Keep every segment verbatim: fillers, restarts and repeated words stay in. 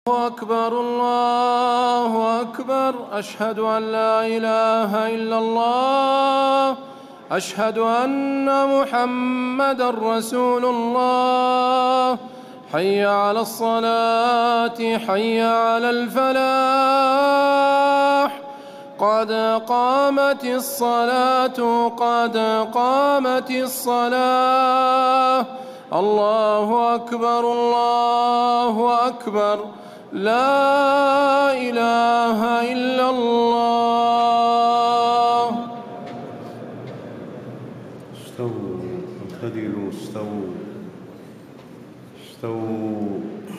الله أكبر الله أكبر. أشهد أن لا إله إلا الله. أشهد أن محمدًا رسول الله. حي على الصلاة حي على الفلاح. قد قامت الصلاة قد قامت الصلاة. الله أكبر الله أكبر. لا إله إلا الله. استووا اعتدلوا استووا استووا.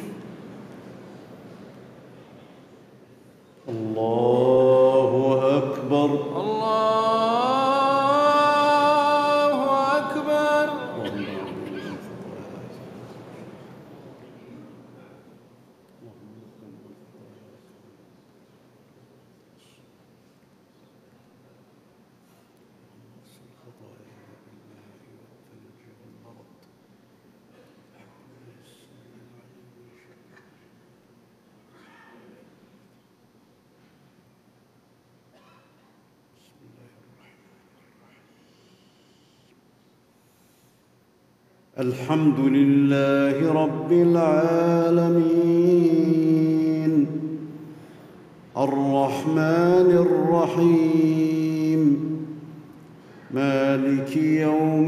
الله أكبر الله أكبر. الحمد لله رب العالمين الرحمن الرحيم مالك يوم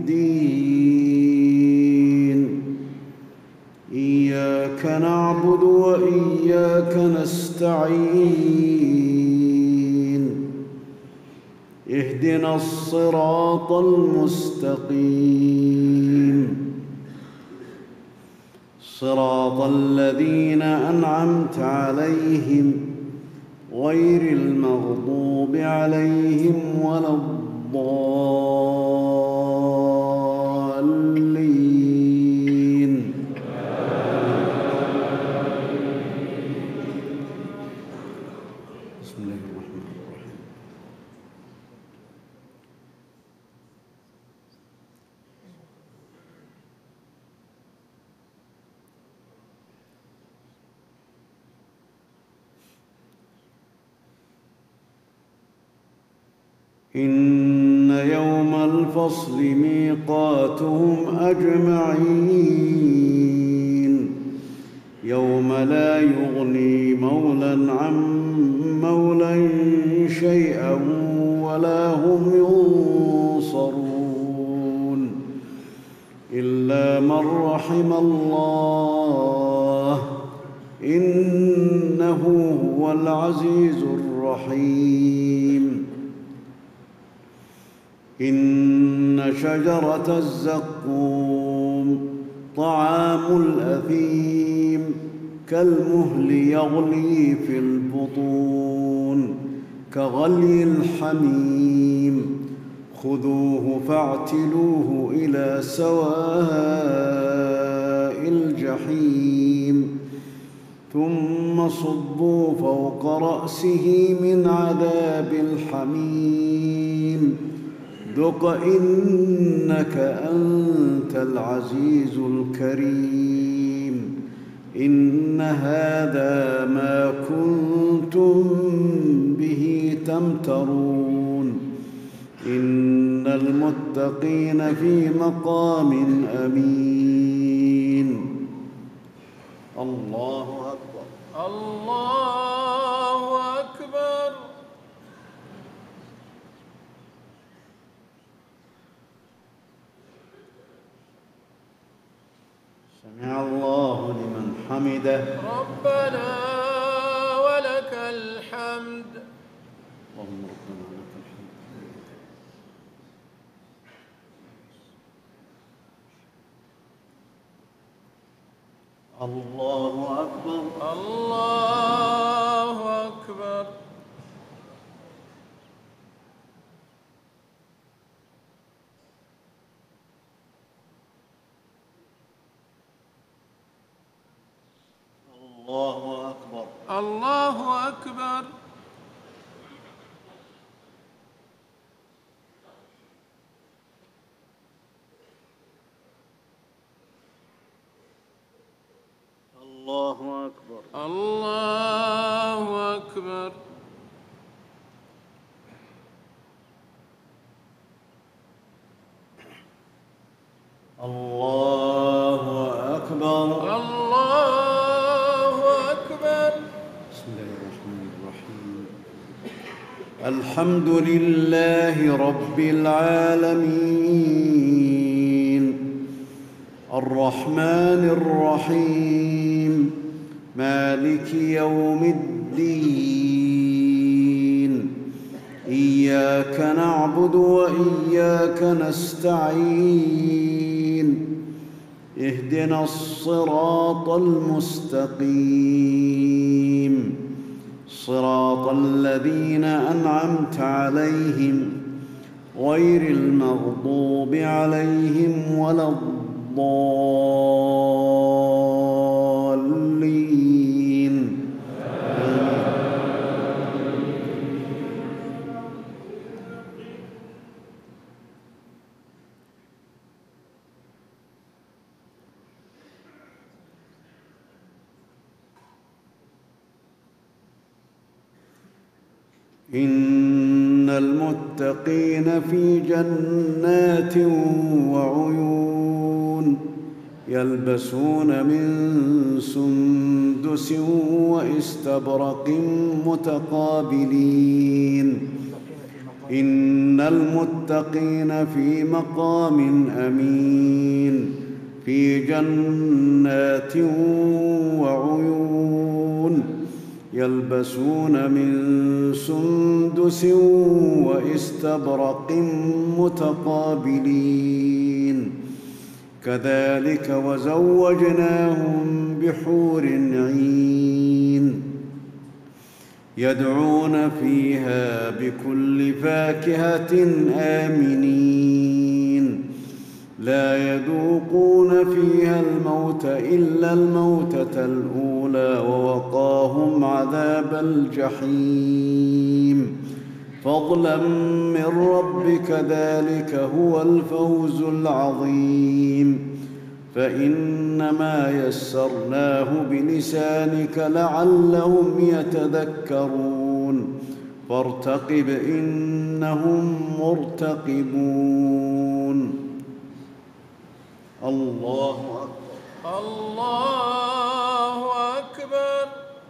الدين. إياك نعبد وإياك نستعين. اهدنا الصراط المستقيم صراط الذين أنعمت عليهم غير المغضوب عليهم ولا الضالين. بسم الله الرحمن الرحيم. إن يوم الفصل ميقاتهم أجمعين يوم لا يغني مولى عن مولى شيئا ولا هم ينصرون إلا من رحم الله إنه هو العزيز الرحيم. إن شجرة الزقوم طعام الأثيم كالمهل يغلي في البطون كغلي الحميم خذوه فاعتلوه إلى سواء الجحيم ثم صبوا فوق رأسه من عذاب الحميم ذق إنك أنت العزيز الكريم. إن هذا ما كنتم به تمترون. إن المتقين في مقام أمين. الله أكبر الله أكبر. سمع الله لمن حمده. ربنا ولك الحمد. اللهم ربنا ولك الحمد. الله أكبر الله أكبر. الله أكبر الله أكبر. الله أكبر. الله أكبر. الله أكبر. الله أكبر. بسم الله الرحمن الرحيم. الحمد لله رب العالمين الرحمن الرحيم مالك يوم الدين إياك نعبد وإياك نستعين اهدنا الصراط المستقيم صراط الذين أنعمت عليهم غير المغضوب عليهم ولا الضالين. إن المتقين في جنات وعيون يلبسون من سندس واستبرق متقابلين إن المتقين في مقام أمين في جنات وعيون يلبسون من سندس واستبرق متقابلين كذلك وزوجناهم بحور عين يدعون فيها بكل فاكهة آمنين لا يذوقون فيها الموت إلا الموتة الأولى ووقاهم عذاب الجحيم فضلا من ربك ذلك هو الفوز العظيم فإنما يسرناه بلسانك لعلهم يتذكرون فارتقب إنهم مرتقبون. الله أكبر. الله أكبر.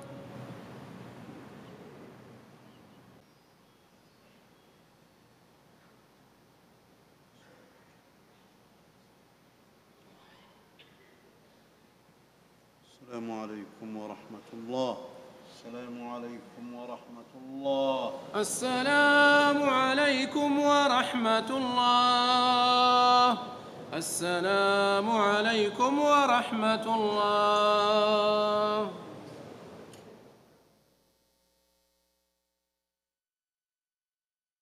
السلام عليكم ورحمة الله. السلام عليكم ورحمة الله. السلام عليكم ورحمة الله. السلام عليكم ورحمة الله.